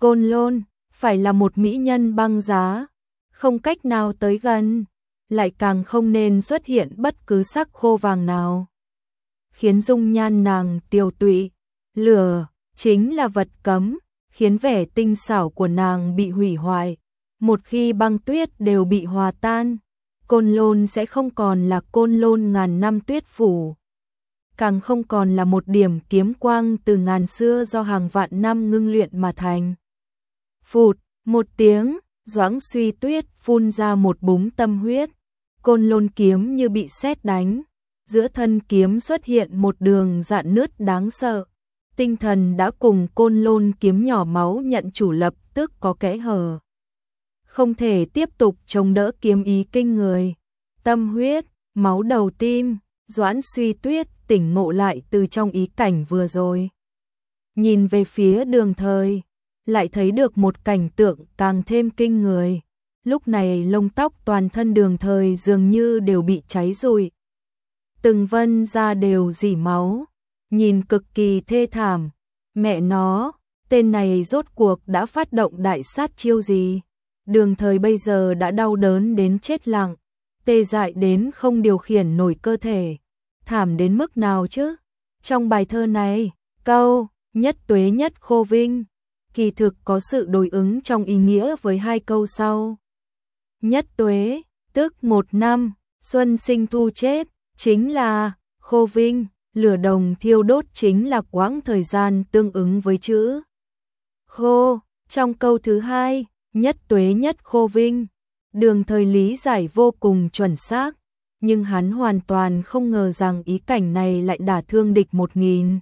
Côn Lôn, phải là một mỹ nhân băng giá, không cách nào tới gần, lại càng không nên xuất hiện bất cứ sắc khô vàng nào. Khiến dung nhan nàng tiều tụy, lửa, chính là vật cấm, khiến vẻ tinh xảo của nàng bị hủy hoại. Một khi băng tuyết đều bị hòa tan, Côn Lôn sẽ không còn là Côn Lôn ngàn năm tuyết phủ. Càng không còn là một điểm kiếm quang từ ngàn xưa do hàng vạn năm ngưng luyện mà thành. Phụt, một tiếng, Doãn Suy Tuyết phun ra một búng tâm huyết. Côn Lôn kiếm như bị sét đánh, giữa thân kiếm xuất hiện một đường rạn nứt đáng sợ. Tinh thần đã cùng Côn Lôn kiếm nhỏ máu nhận chủ lập tức có kẽ hở. Không thể tiếp tục chống đỡ kiếm ý kinh người. Tâm huyết, máu đầu tim, Doãn Suy Tuyết tỉnh ngộ lại từ trong ý cảnh vừa rồi. Nhìn về phía Đường Thời, lại thấy được một cảnh tượng càng thêm kinh người. Lúc này lông tóc toàn thân Đường Thời dường như đều bị cháy rụi. Từng vân da đều rỉ máu, nhìn cực kỳ thê thảm. Mẹ nó, tên này rốt cuộc đã phát động đại sát chiêu gì? Đường Thời bây giờ đã đau đớn đến chết lặng, tê dại đến không điều khiển nổi cơ thể. Thảm đến mức nào chứ? Trong bài thơ này, câu nhất tuế nhất khô vinh, kỳ thực có sự đối ứng trong ý nghĩa với hai câu sau. Nhất tuế, tức 1 năm, xuân sinh thu chết, chính là khô vinh, lửa đồng thiêu đốt chính là quãng thời gian tương ứng với chữ khô. Trong câu thứ hai, nhất tuế nhất khô vinh, Đường Thời lý giải vô cùng chuẩn xác, nhưng hắn hoàn toàn không ngờ rằng ý cảnh này lại đả thương địch 1000.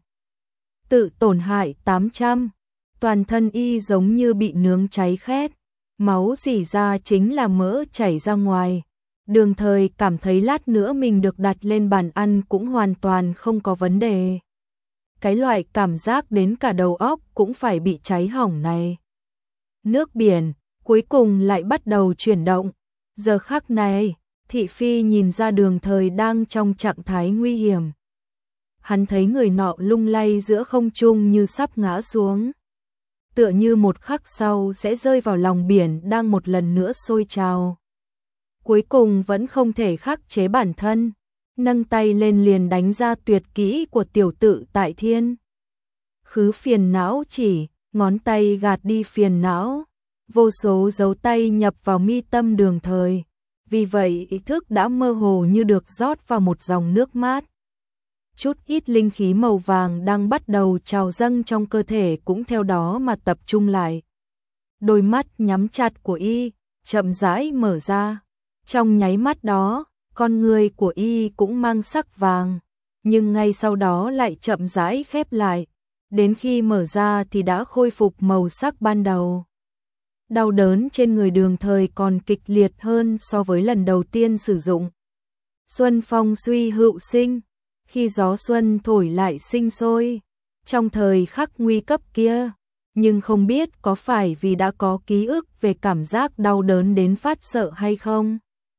Tự tổn hại 800, toàn thân y giống như bị nướng cháy khét, máu rỉ ra chính là mỡ chảy ra ngoài. Đường Thời cảm thấy lát nữa mình được đặt lên bàn ăn cũng hoàn toàn không có vấn đề. Cái loại cảm giác đến cả đầu óc cũng phải bị cháy hỏng này. Nước biển cuối cùng lại bắt đầu chuyển động. Giờ khắc này, thị phi nhìn ra Đường Thời đang trong trạng thái nguy hiểm. Hắn thấy người nọ lung lay giữa không trung như sắp ngã xuống. Tựa như một khắc sau sẽ rơi vào lòng biển đang một lần nữa sôi trào. Cuối cùng vẫn không thể khắc chế bản thân, nâng tay lên liền đánh ra tuyệt kỹ của tiểu tự tại thiên. Khứ phiền não chỉ, ngón tay gạt đi phiền não, vô số dấu tay nhập vào mi tâm Đường Thời, vì vậy ý thức đã mơ hồ như được rót vào một dòng nước mát. Chút ít linh khí màu vàng đang bắt đầu trào dâng trong cơ thể cũng theo đó mà tập trung lại. Đôi mắt nhắm chặt của y chậm rãi mở ra. Trong nháy mắt đó, con người của y cũng mang sắc vàng, nhưng ngay sau đó lại chậm rãi khép lại. Đến khi mở ra thì đã khôi phục màu sắc ban đầu. Đau đớn trên người Đường Thời còn kịch liệt hơn so với lần đầu tiên sử dụng. Xuân phong suy hữu sinh, khi gió xuân thổi lại sinh sôi, trong thời khắc nguy cấp kia, nhưng không biết có phải vì đã có ký ức về cảm giác đau đớn đến phát sợ hay không,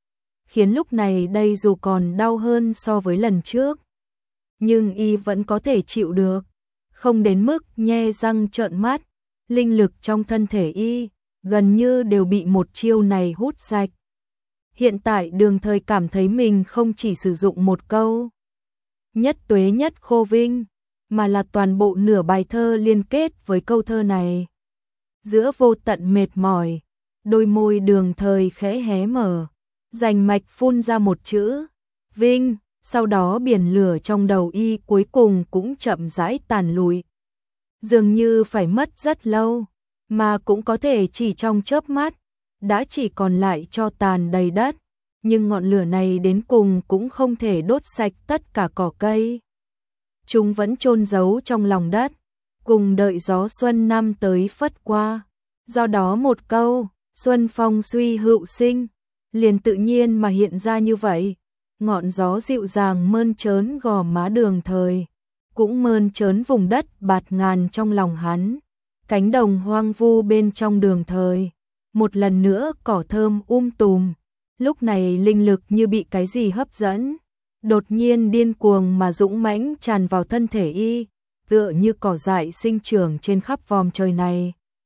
khiến lúc này đây dù còn đau hơn so với lần trước, nhưng y vẫn có thể chịu được, không đến mức nhe răng trợn mắt. Linh lực trong thân thể y gần như đều bị một chiêu này hút sạch. Hiện tại Đường Thời cảm thấy mình không chỉ sử dụng một câu nhất tuế nhất khô vinh, mà là toàn bộ nửa bài thơ liên kết với câu thơ này. Giữa vô tận mệt mỏi, đôi môi Đường Thời khẽ hé mở, rành mạch phun ra một chữ vinh, sau đó biển lửa trong đầu y cuối cùng cũng chậm rãi tàn lụi. Dường như phải mất rất lâu, mà cũng có thể chỉ trong chớp mắt, đã chỉ còn lại tro tàn đầy đất, nhưng ngọn lửa này đến cùng cũng không thể đốt sạch tất cả cỏ cây. Chúng vẫn chôn giấu trong lòng đất, cùng đợi gió xuân năm tới phất qua. Do đó một câu, xuân phong suy hữu sinh, liền tự nhiên mà hiện ra như vậy. Ngọn gió dịu dàng mơn trớn gò má Đường Thời, cũng mơn trớn vùng đất bạt ngàn trong lòng hắn. Cánh đồng hoang vu bên trong Đường Thời, một lần nữa cỏ thơm tùm. Lúc này linh lực như bị cái gì hấp dẫn, đột nhiên điên cuồng mà dũng mãnh tràn vào thân thể y, tựa như cỏ dại sinh trưởng trên khắp vòm trời này.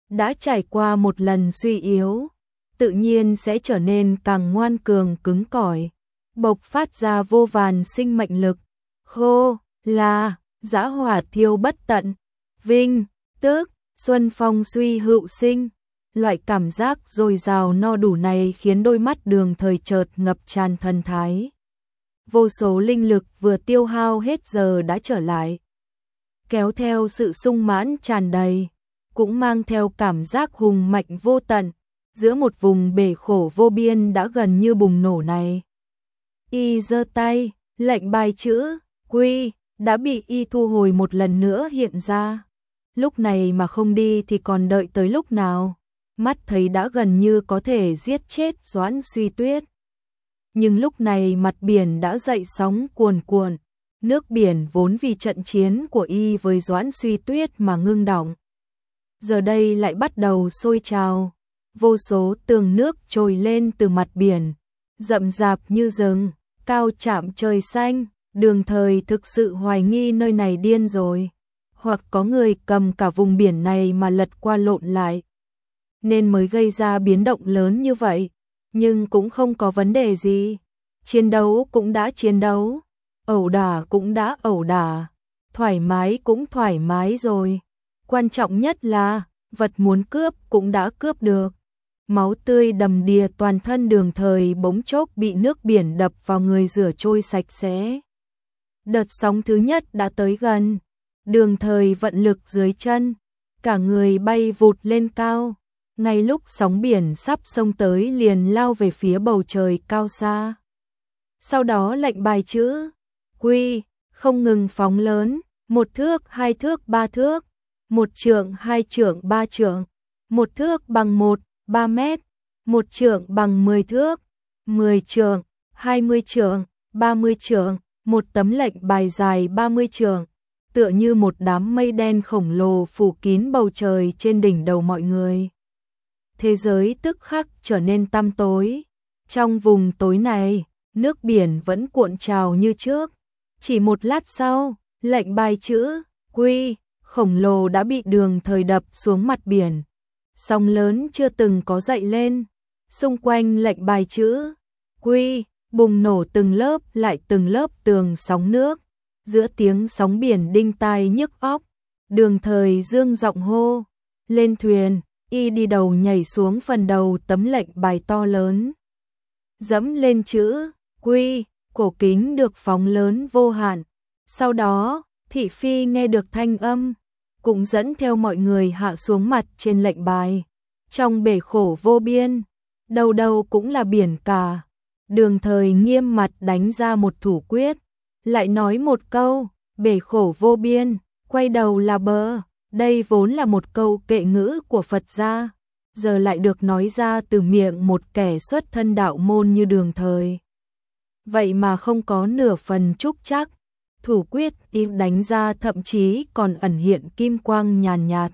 đã trải qua một lần suy yếu, tự nhiên sẽ trở nên càng ngoan cường cứng cỏi, bộc phát ra vô vàn sinh mệnh lực. Khô, là, dã hỏa thiêu bất tận, vinh, tước, xuân phong suy hữu sinh. Loại cảm giác dồi dào no đủ này khiến đôi mắt Đường Thời chợt ngập tràn thần thái. Vô số linh lực vừa tiêu hao hết giờ đã trở lại, kéo theo sự sung mãn tràn đầy, cũng mang theo cảm giác hùng mạnh vô tận, giữa một vùng bể khổ vô biên đã gần như bùng nổ này. Y giơ tay, lệnh bài chữ Quy đã bị y thu hồi một lần nữa hiện ra. Lúc này mà không đi thì còn đợi tới lúc nào? Mắt thấy đã gần như có thể giết chết Doãn Suy Tuyết. Nhưng lúc này mặt biển đã dậy sóng cuồn cuộn, nước biển vốn vì trận chiến của y với Doãn Suy Tuyết mà ngưng đọng, giờ đây lại bắt đầu sôi trào, vô số tường nước trồi lên từ mặt biển, rậm rạp như rừng, cao chạm trời xanh. Đường Thời thực sự hoài nghi nơi này điên rồi, hoặc có người cầm cả vùng biển này mà lật qua lộn lại, nên mới gây ra biến động lớn như vậy. Nhưng cũng không có vấn đề gì, chiến đấu cũng đã chiến đấu, ẩu đả cũng đã ẩu đả, thoải mái cũng thoải mái rồi. Quan trọng nhất là vật muốn cướp cũng đã cướp được. Máu tươi đầm đìa toàn thân Đường Thời bỗng chốc bị nước biển đập vào người rửa trôi sạch sẽ. Đợt sóng thứ nhất đã tới gần, Đường Thời vận lực dưới chân, cả người bay vụt lên cao. Ngay lúc sóng biển sắp xông tới liền lao về phía bầu trời cao xa. Sau đó lệnh bài chữ Quy không ngừng phóng lớn, 1 thước, 2 thước, 3 thước, 1 trượng, 2 trượng, 3 trượng, 1 thước bằng 3 mét, 1 trượng bằng 10 thước, 10 trượng, 20 trượng, 30 trượng, một tấm lệnh bài dài 30 trượng, tựa như một đám mây đen khổng lồ phủ kín bầu trời trên đỉnh đầu mọi người. Thế giới tức khắc trở nên tăm tối. Trong vùng tối này, nước biển vẫn cuộn trào như trước. Chỉ một lát sau, lệnh bài chữ Quy khổng lồ đã bị Đường Thời đập xuống mặt biển. Sóng lớn chưa từng có dậy lên. Xung quanh lệnh bài chữ Quy bùng nổ từng lớp lại từng lớp tường sóng nước. Giữa tiếng sóng biển đinh tai nhức óc, Đường Thời dương giọng hô, lên thuyền. Y đi đầu nhảy xuống phần đầu tấm lệnh bài to lớn, dẫm lên chữ Quy, cổ kính được phóng lớn vô hạn. Sau đó, thị phi nghe được thanh âm, cũng dẫn theo mọi người hạ xuống mặt trên lệnh bài. Trong bể khổ vô biên, đầu đầu cũng là biển cả. Đường Thời nghiêm mặt đánh ra một thủ quyết, lại nói một câu, bể khổ vô biên, quay đầu là bờ. Đây vốn là một câu kệ ngữ của Phật gia, giờ lại được nói ra từ miệng một kẻ xuất thân đạo môn như Đường Thời. Vậy mà không có nửa phần trúc chắc, thủ quyết y đánh ra thậm chí còn ẩn hiện kim quang nhàn nhạt.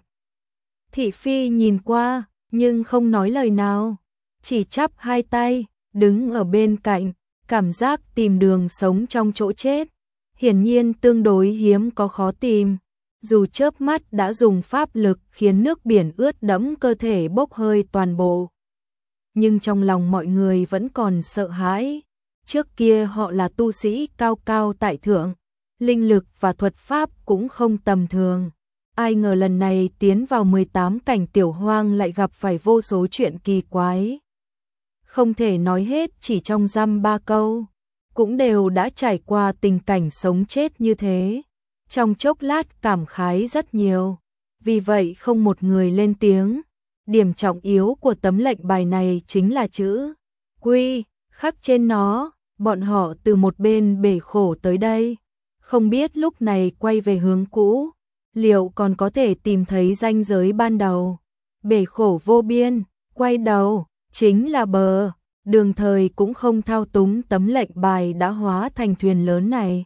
Thị phi nhìn qua, nhưng không nói lời nào, chỉ chắp hai tay, đứng ở bên cạnh, cảm giác tìm đường sống trong chỗ chết, hiển nhiên tương đối hiếm có khó tìm. Dù chớp mắt đã dùng pháp lực khiến nước biển ướt đẫm cơ thể bốc hơi toàn bộ. Nhưng trong lòng mọi người vẫn còn sợ hãi. Trước kia họ là tu sĩ cao cao tại thượng, linh lực và thuật pháp cũng không tầm thường. Ai ngờ lần này tiến vào 18 cảnh tiểu hoang lại gặp phải vô số chuyện kỳ quái. Không thể nói hết chỉ trong dăm ba câu, cũng đều đã trải qua tình cảnh sống chết như thế. Trong chốc lát cảm khái rất nhiều, vì vậy không một người lên tiếng. Điểm trọng yếu của tấm lệnh bài này chính là chữ Quy, khắc trên nó. Bọn họ từ một bên bể khổ tới đây, không biết lúc này quay về hướng cũ, liệu còn có thể tìm thấy ranh giới ban đầu. Bể khổ vô biên, quay đầu, chính là bờ. Đường Thời cũng không thao túng tấm lệnh bài đã hóa thành thuyền lớn này.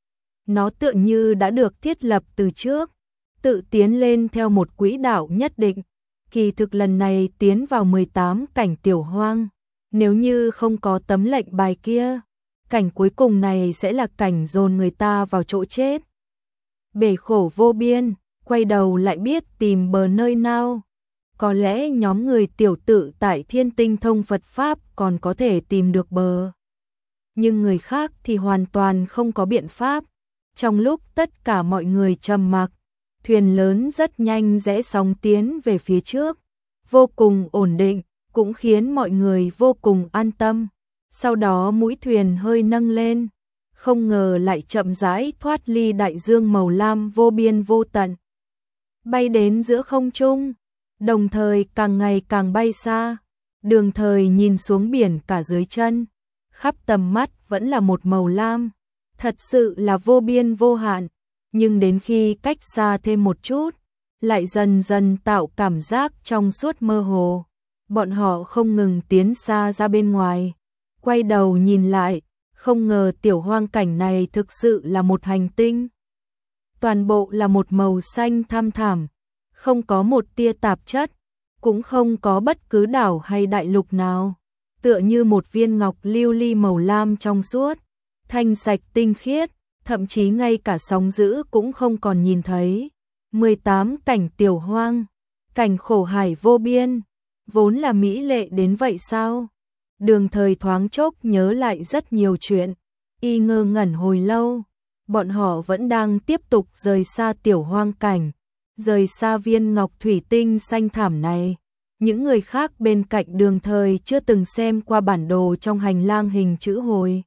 Nó tựa như đã được thiết lập từ trước, tự tiến lên theo một quỹ đạo nhất định. Kỳ thực lần này tiến vào 18 cảnh tiểu hoang, nếu như không có tấm lệnh bài kia, cảnh cuối cùng này sẽ là cảnh dồn người ta vào chỗ chết. Bể khổ vô biên, quay đầu lại biết tìm bờ nơi nào. Có lẽ nhóm người tiểu tự tại Thiên tinh thông Phật Pháp còn có thể tìm được bờ. Nhưng người khác thì hoàn toàn không có biện pháp. Trong lúc tất cả mọi người trầm mặc, thuyền lớn rất nhanh rẽ sóng tiến về phía trước, vô cùng ổn định, cũng khiến mọi người vô cùng an tâm. Sau đó mũi thuyền hơi nâng lên, không ngờ lại chậm rãi thoát ly đại dương màu lam vô biên vô tận, bay đến giữa không trung, đồng thời càng ngày càng bay xa. Đường Thời nhìn xuống biển cả dưới chân, khắp tầm mắt vẫn là một màu lam, thật sự là vô biên vô hạn, nhưng đến khi cách xa thêm một chút, lại dần dần tạo cảm giác trong suốt mơ hồ. Bọn họ không ngừng tiến xa ra bên ngoài, quay đầu nhìn lại, không ngờ tiểu hoang cảnh này thực sự là một hành tinh. Toàn bộ là một màu xanh thăm thẳm, không có một tia tạp chất, cũng không có bất cứ đảo hay đại lục nào, tựa như một viên ngọc lưu ly màu lam trong suốt, thanh sạch tinh khiết, thậm chí ngay cả sóng dữ cũng không còn nhìn thấy. 18 cảnh tiểu hoang, cảnh khổ hải vô biên, vốn là mỹ lệ đến vậy sao? Đường Thời thoáng chốc nhớ lại rất nhiều chuyện, y ngơ ngẩn hồi lâu, bọn họ vẫn đang tiếp tục rời xa tiểu hoang cảnh, rời xa viên ngọc thủy tinh xanh thảm này. Những người khác bên cạnh Đường Thời chưa từng xem qua bản đồ trong hành lang hình chữ hồi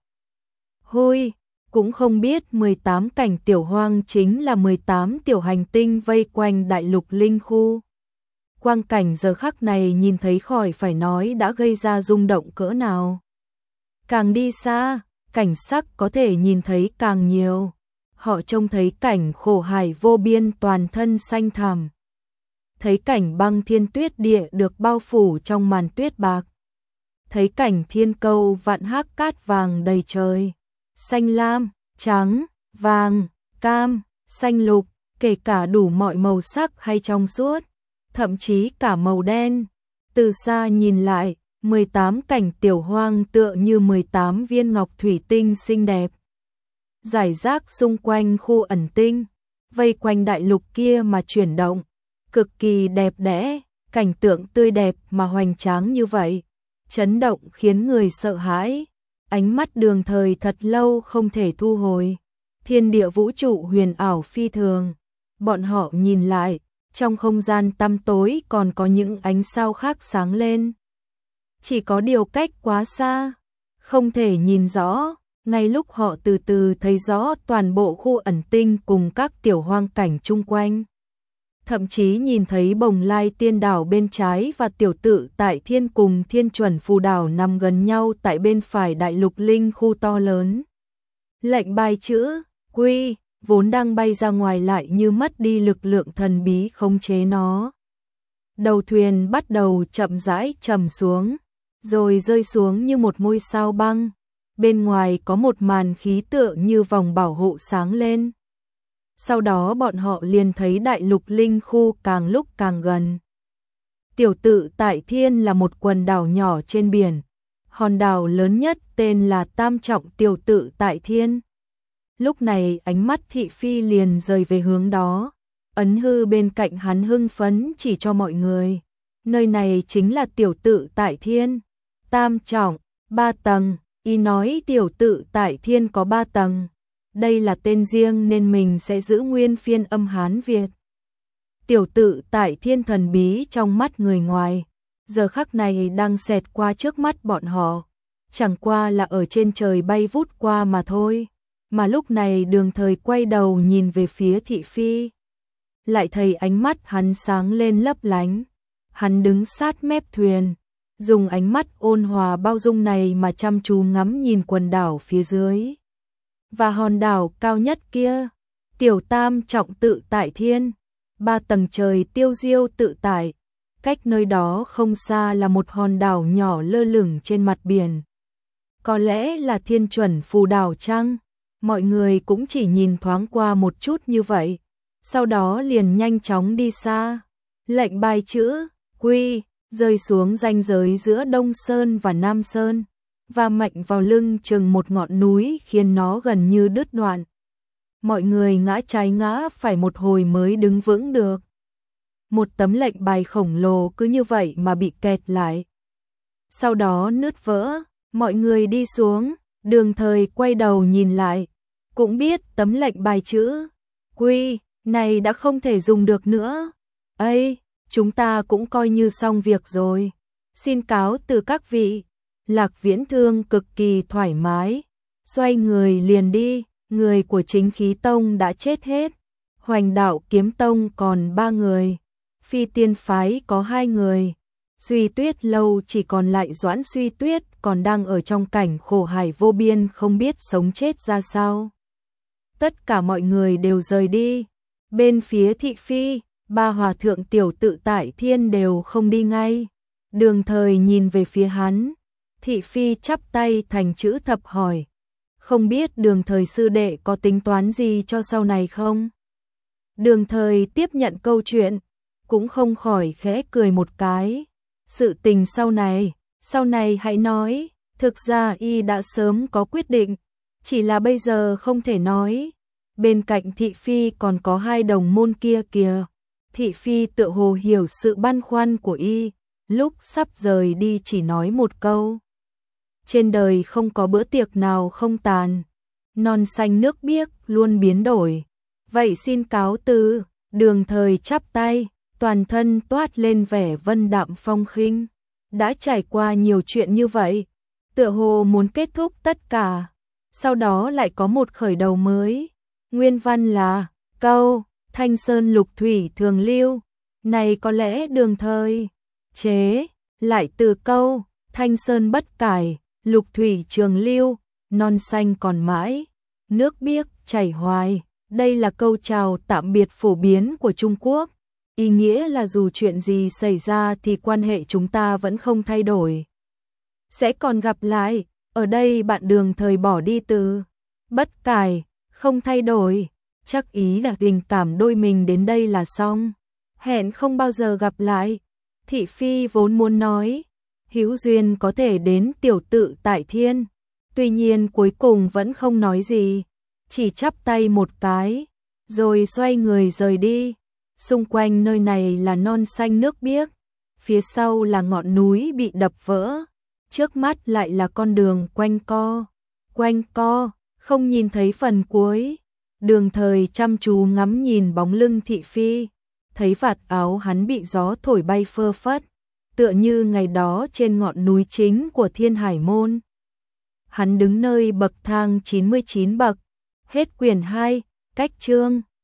hôi, cũng không biết 18 cảnh tiểu hoang chính là 18 tiểu hành tinh vây quanh đại lục linh khu. Quang cảnh giờ khắc này nhìn thấy khỏi phải nói đã gây ra rung động cỡ nào. Càng đi xa, cảnh sắc có thể nhìn thấy càng nhiều. Họ trông thấy cảnh khổ hải vô biên toàn thân xanh thẳm, thấy cảnh băng thiên tuyết địa được bao phủ trong màn tuyết bạc, thấy cảnh thiên câu vạn hắc cát vàng đầy trời, xanh lam, trắng, vàng, cam, xanh lục, kể cả đủ mọi màu sắc hay trong suốt, thậm chí cả màu đen. Từ xa nhìn lại, 18 cảnh tiểu hoang tựa như 18 viên ngọc thủy tinh xinh đẹp, rải rác xung quanh khu ẩn tinh, vây quanh đại lục kia mà chuyển động, cực kỳ đẹp đẽ, cảnh tượng tươi đẹp mà hoành tráng như vậy, chấn động khiến người sợ hãi. Ánh mắt Đường Thời thật lâu không thể thu hồi, thiên địa vũ trụ huyền ảo phi thường. Bọn họ nhìn lại, trong không gian tăm tối còn có những ánh sao khác sáng lên. Chỉ có điều cách quá xa, không thể nhìn rõ. Ngay lúc họ từ từ thấy rõ toàn bộ khu ẩn tinh cùng các tiểu hoang cảnh chung quanh, thậm chí nhìn thấy Bồng Lai Tiên đảo bên trái và tiểu tự tại Thiên cùng Thiên chuẩn phù đảo nằm gần nhau tại bên phải đại lục linh khu to lớn. Lệnh bài chữ Quy vốn đang bay ra ngoài lại như mất đi lực lượng thần bí khống chế nó. Đầu thuyền bắt đầu chậm rãi trầm xuống, rồi rơi xuống như một ngôi sao băng. Bên ngoài có một màn khí tượng như vòng bảo hộ sáng lên. Sau đó bọn họ liền thấy đại lục linh khu càng lúc càng gần. Tiểu tự tại Thiên là một quần đảo nhỏ trên biển. Hòn đảo lớn nhất tên là Tam Trọng Tiểu tự tại Thiên. Lúc này ánh mắt thị phi liền rời về hướng đó. Ấn Hư bên cạnh hắn hưng phấn chỉ cho mọi người. Nơi này chính là Tiểu tự tại Thiên. Tam Trọng, 3 tầng. Y nói Tiểu tự tại Thiên có 3 tầng. Đây là tên riêng nên mình sẽ giữ nguyên phiên âm Hán Việt. Tiểu tự tại Thiên thần bí trong mắt người ngoài, giờ khắc này đang xẹt qua trước mắt bọn họ. Chẳng qua là ở trên trời bay vút qua mà thôi. Mà lúc này Đường Thời quay đầu nhìn về phía thị phi, lại thấy ánh mắt hắn sáng lên lấp lánh. Hắn đứng sát mép thuyền, dùng ánh mắt ôn hòa bao dung này mà chăm chú ngắm nhìn quần đảo phía dưới. Và hòn đảo cao nhất kia, Tiểu Tam Trọng tự tại Thiên, 3 tầng trời tiêu diêu tự tại. Cách nơi đó không xa là một hòn đảo nhỏ lơ lửng trên mặt biển. Có lẽ là Thiên chuẩn phù đảo chăng? Mọi người cũng chỉ nhìn thoáng qua một chút như vậy, sau đó liền nhanh chóng đi xa. Lệnh bài chữ Quy rơi xuống ranh giới giữa Đông Sơn và Nam Sơn, và mạnh vào lưng chừng một ngọn núi khiến nó gần như đứt đoạn. Mọi người ngã trái ngã phải một hồi mới đứng vững được. một tấm lệnh bài khổng lồ cứ như vậy mà bị kẹt lại. Sau đó nứt vỡ, mọi người đi xuống, Đường Thời quay đầu nhìn lại, cũng biết tấm lệnh bài chữ Quy này đã không thể dùng được nữa. Ây, chúng ta cũng coi như xong việc rồi. Xin cáo từ các vị. Lạc Viễn Thương cực kỳ thoải mái, xoay người liền đi, người của Chính Khí Tông đã chết hết. Hoành Đạo Kiếm Tông còn 3 người, Phi Tiên Phái có 2 người, Suy Tuyết Lâu chỉ còn lại Doãn Suy Tuyết còn đang ở trong cảnh khổ hải vô biên không biết sống chết ra sao. Tất cả mọi người đều rời đi. Bên phía thị phi, 3 hòa thượng tiểu tự tại thiên đều không đi ngay. Đường Thời nhìn về phía hắn, thị phi chắp tay thành chữ thập hỏi. Không biết Đường Thời sư đệ có tính toán gì cho sau này không? Đường Thời tiếp nhận câu chuyện, cũng không khỏi khẽ cười một cái. Sự tình sau này hãy nói, thực ra y đã sớm có quyết định, chỉ là bây giờ không thể nói. Bên cạnh thị phi còn có 2 đồng môn kia kìa. Thị phi tựa hồ hiểu sự băn khoăn của y, lúc sắp rời đi chỉ nói một câu. Trên đời không có bữa tiệc nào không tàn, non xanh nước biếc luôn biến đổi. Vậy xin cáo từ. Đường Thời chắp tay, toàn thân toát lên vẻ vân đạm phong khinh. Đã trải qua nhiều chuyện như vậy, tựa hồ muốn kết thúc tất cả, sau đó lại có một khởi đầu mới. Nguyên văn là câu Thanh Sơn lục thủy thường lưu, này có lẽ Đường Thời chế lại từ câu Thanh Sơn bất cải, lục thủy trường lưu, non xanh còn mãi, nước biếc chảy hoài. Đây là câu chào tạm biệt phổ biến của Trung Quốc, ý nghĩa là dù chuyện gì xảy ra thì quan hệ chúng ta vẫn không thay đổi, sẽ còn gặp lại. Ở đây bạn Đường Thời bỏ đi từ bất cải, không thay đổi, chắc ý là tình cảm đôi mình đến đây là xong, hẹn không bao giờ gặp lại. Thị phi vốn muốn nói hữu duyên có thể đến tiểu tự tại thiên, tuy nhiên cuối cùng vẫn không nói gì, chỉ chắp tay một cái, rồi xoay người rời đi. Xung quanh nơi này là non xanh nước biếc, phía sau là ngọn núi bị đập vỡ, trước mắt lại là con đường quanh co, không nhìn thấy phần cuối. Đường Thời chăm chú ngắm nhìn bóng lưng thị phi, thấy vạt áo hắn bị gió thổi bay phơ phất, tựa như ngày đó trên ngọn núi chính của Thiên Hải Môn. Hắn đứng nơi bậc thang 99 bậc. Hết quyển 2, cách chương.